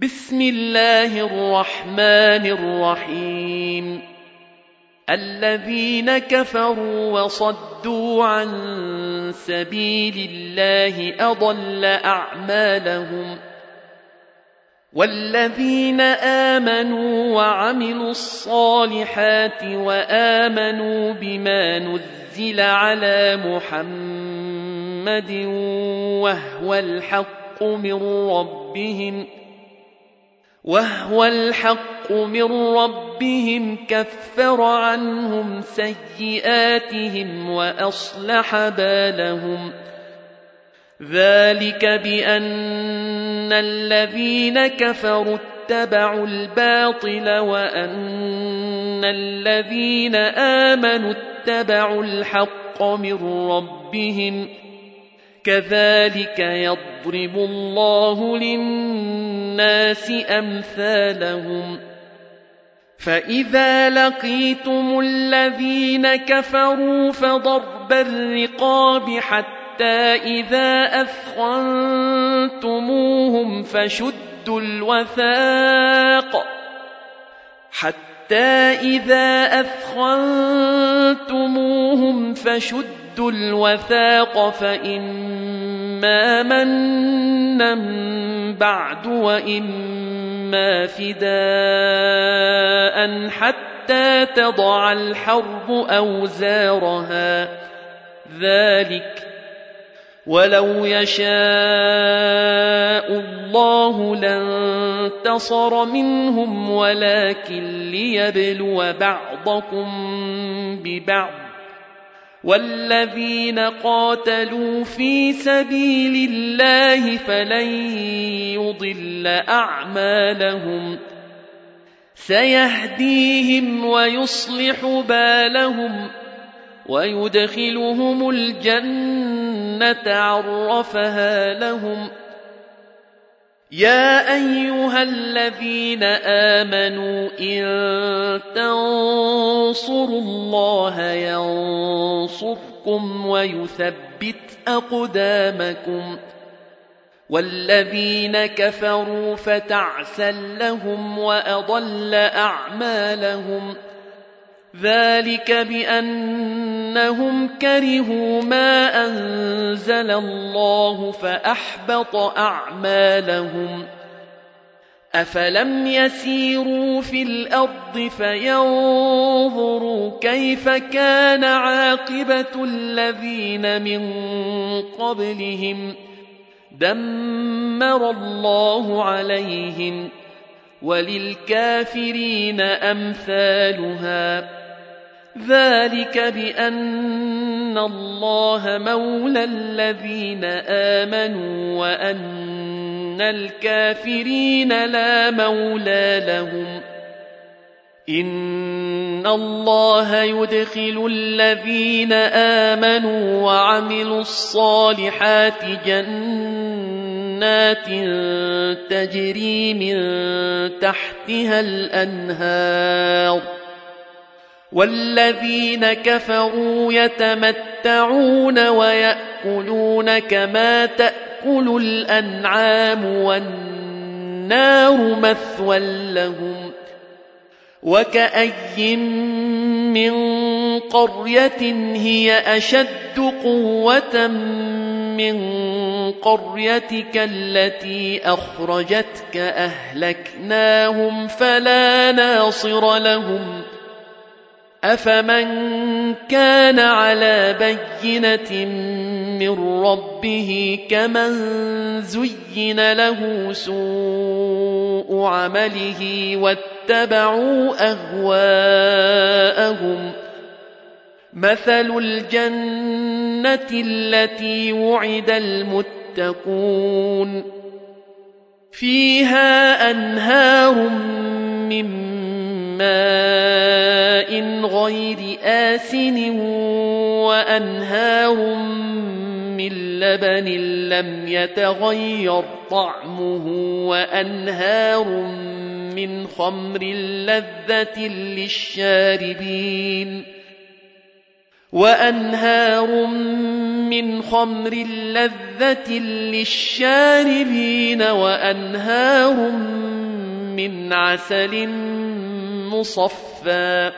بسم الله الرحمن الرحيم. الذين كفروا وصدوا عن سبيل الله أضل أعمالهم، والذين آمنوا وعملوا الصالحات وآمنوا بما نزل على محمد وهو الحق من ربهم كفر عنهم سيئاتهم وأصلح بالهم. ذلك بأن الذين كفروا اتبعوا الباطل وأن الذين آمنوا اتبعوا الحق من ربهم، كذلك يضرب الله للناس أمثالهم. فإذا لقيتم الذين كفروا فضرب الرقاب حتى إذا أثخنتموهم فشدوا الوثاق فإما منا بعد وإما فداء حتى تضع الحرب أوزارها. ذلك ولو يشاء الله لانتصر منهم ولكن ليبلو بعضكم ببعض، والذين قاتلوا في سبيل الله فلن يضل أعمالهم، سيهديهم ويصلح بالهم ويدخلهم الجنة عرفها لهم. يا أيها الذين آمنوا إن تنصروا الله ينصركم ويثبت أقدامكم، والذين كفروا فتعسا لهم وأضل أعمالهم. ذلك بأنهم كرهوا ما أنزل الله فأحبط أعمالهم. أفلم يسيروا في الأرض فينظروا كيف كان عاقبة الذين من قبلهم، دمر الله عليهم وللكافرين أمثالها. ذلك بأن الله مولى الذين آمنوا وأن الكافرين لا مولى لهم. إن الله يدخل الذين آمنوا وعملوا الصالحات جنات تجري من تحتها الأنهار، والذين كفروا يتمتعون ويأكلون كما تأكل الأنعام والنار مثوى لهم. وكأي من قرية هي أشد قوة من قريتك التي أخرجتك أهلكناهم فلا ناصر لهم. أفمن كان على بينة من ربه كمن زين له سوء عمله واتبعوا أهواءهم. مثل الجنة التي وعد المتقون فيها أنهار من ماء غير آسن وأنهار من لبن لم يتغير طعمه وأنهار من خمر لذة للشاربين وأنهار من عسل مصفى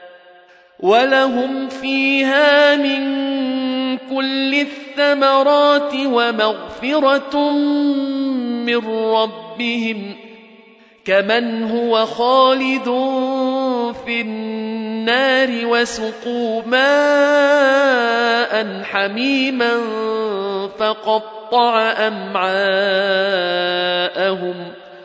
ولهم فيها من كل الثمرات ومغفرة من ربهم كمن هو خالد في النار وسقوا ماء حميما فقطع أمعاءهم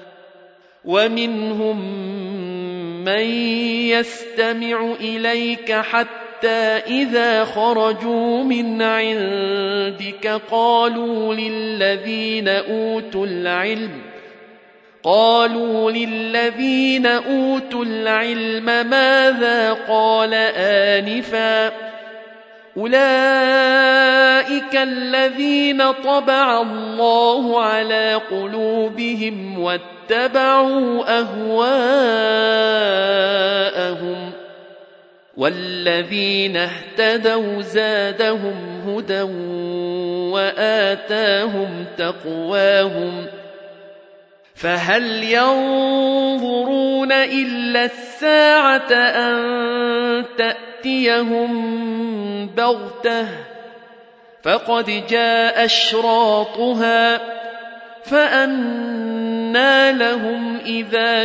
ومنهم من يستمع إليك حتى إذا خرجوا من عندك قالوا للذين أوتوا العلم ماذا قال آنفا أولئك الذين طبع الله على قلوبهم واتبعوا أهواءهم والذين اهتدوا زادهم هدى وآتاهم تقواهم فهل ينظرون إلا الساعة أن تأتيهم بغتة فقد جاء أشراطها فأنى لهم إذا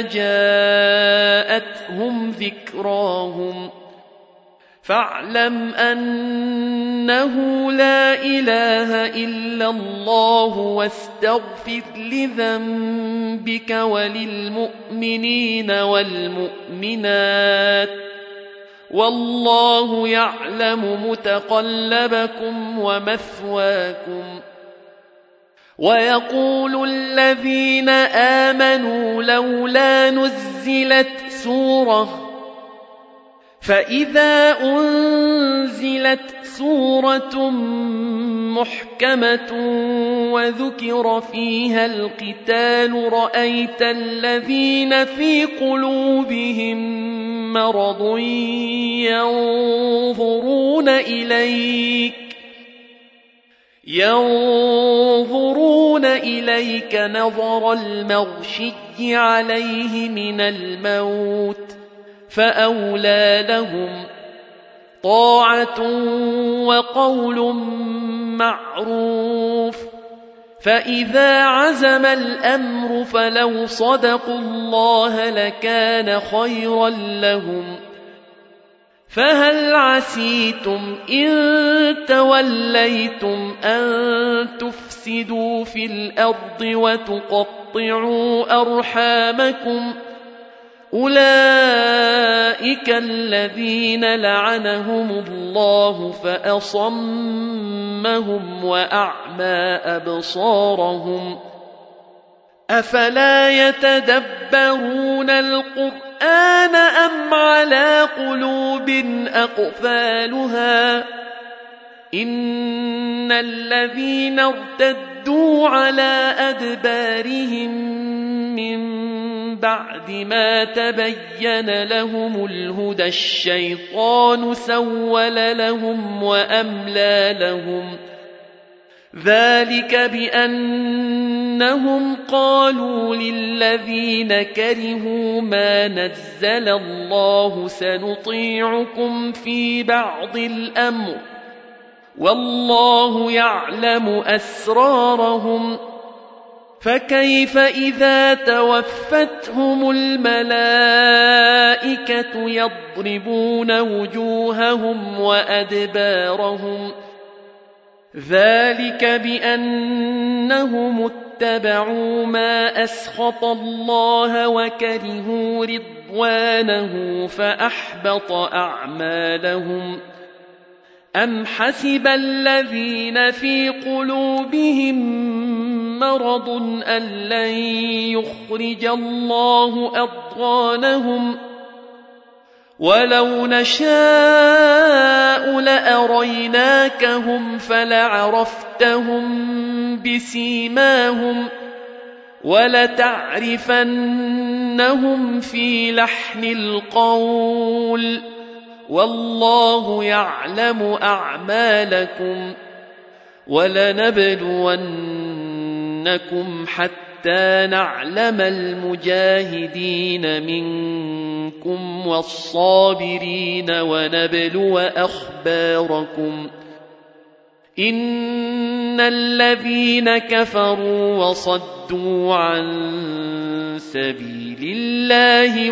جاءتهم ذكراهم فاعلم أنه لا إله إلا الله واستغفر لذنبك وللمؤمنين والمؤمنات والله يعلم متقلبكم ومثواكم ويقول الذين آمنوا لولا نزلت سورة فإذا أنزلت سورة محكمة وذكر فيها القتال رأيت الذين في قلوبهم مرض ينظرون إليك نظر المغشي عليه من الموت فأولى لهم طاعة وقول معروف فإذا عزم الأمر فلو صدقوا الله لكان خيرا لهم فهل عسيتم إن توليتم أن تفسدوا في الأرض وتقطعوا أرحامكم أولئك الذين لعنهم الله فأصمهم وأعمى أبصارهم أفلا يتدبرون القرآن أم على قلوب أقفالها إن الذين ارتدوا على أدبارهم من بعد ما تبين لهم الهدى الشيطان سول لهم وأملى لهم ذلك بأنهم قالوا للذين كرهوا ما نزل الله سنطيعكم في بعض الأمر والله يعلم أسرارهم فكيف إذا توفتهم الملائكة يضربون وجوههم وأدبارهم ذلك بأنهم اتبعوا ما أسخط الله وكرهوا رضوانه فأحبط أعمالهم أم حسب الذين في قلوبهم مرض أن لن يخرج الله أضغانهم ولو نشاء لأريناكهم فلعرفتهم بسيماهم ولتعرفنهم في لحن القول والله يعلم أعمالكم ولنبلونكم حتى حتى نعلم المجاهدين منكم والصابرين ونبلو أخباركم إن الذين كفروا وصدوا عن سبيل الله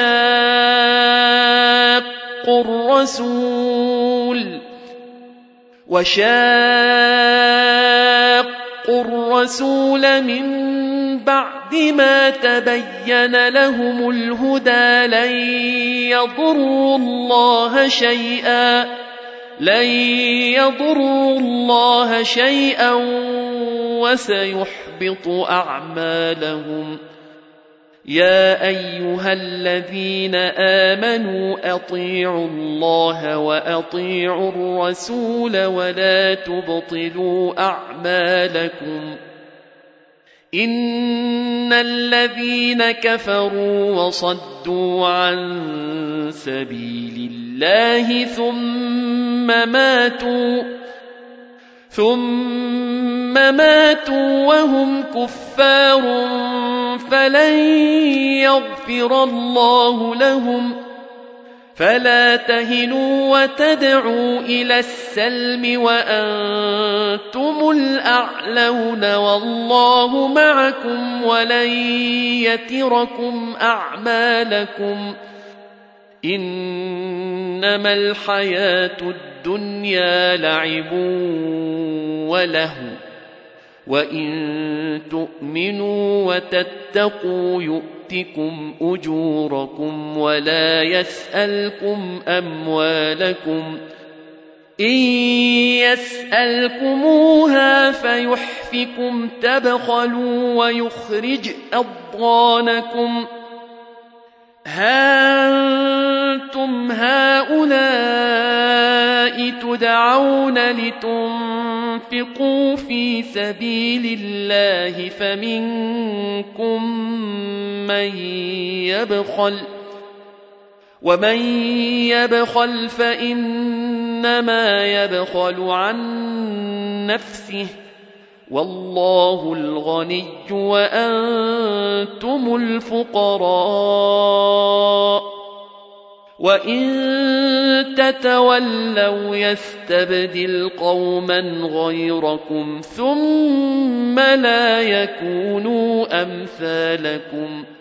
وشاقوا الرسول من بعد ما تبين لهم الهدى لن يضروا الله شيئا وسيحبط أعمالهم. يا أيها الذين آمنوا أطيعوا الله وأطيعوا الرسول ولا تبطلوا أعمالكم. إن الذين كفروا وصدوا عن سبيل الله ثم ماتوا وهم كفار فلن يغفر الله لهم. فلا تهنوا وتدعوا إلى السلم وأنتم الأعلون والله معكم ولن يتركم أعمالكم. إنما الحياة الدنيا لعب ولهو وإن تؤمنوا وتتقوا يؤتكم أجوركم ولا يسألكم أموالكم. إن يسألكموها فيحفكم تبخلوا ويخرج أضغانكم. ها أنتم هؤلاء تدعون لتنفقوا في سبيل الله فمنكم من يبخل ومن يبخل فإنما يبخل عن نفسه والله الغني وأنتم الفقراء وإن تتولوا يستبدل قوما غيركم ثم لا يكونوا أمثالكم.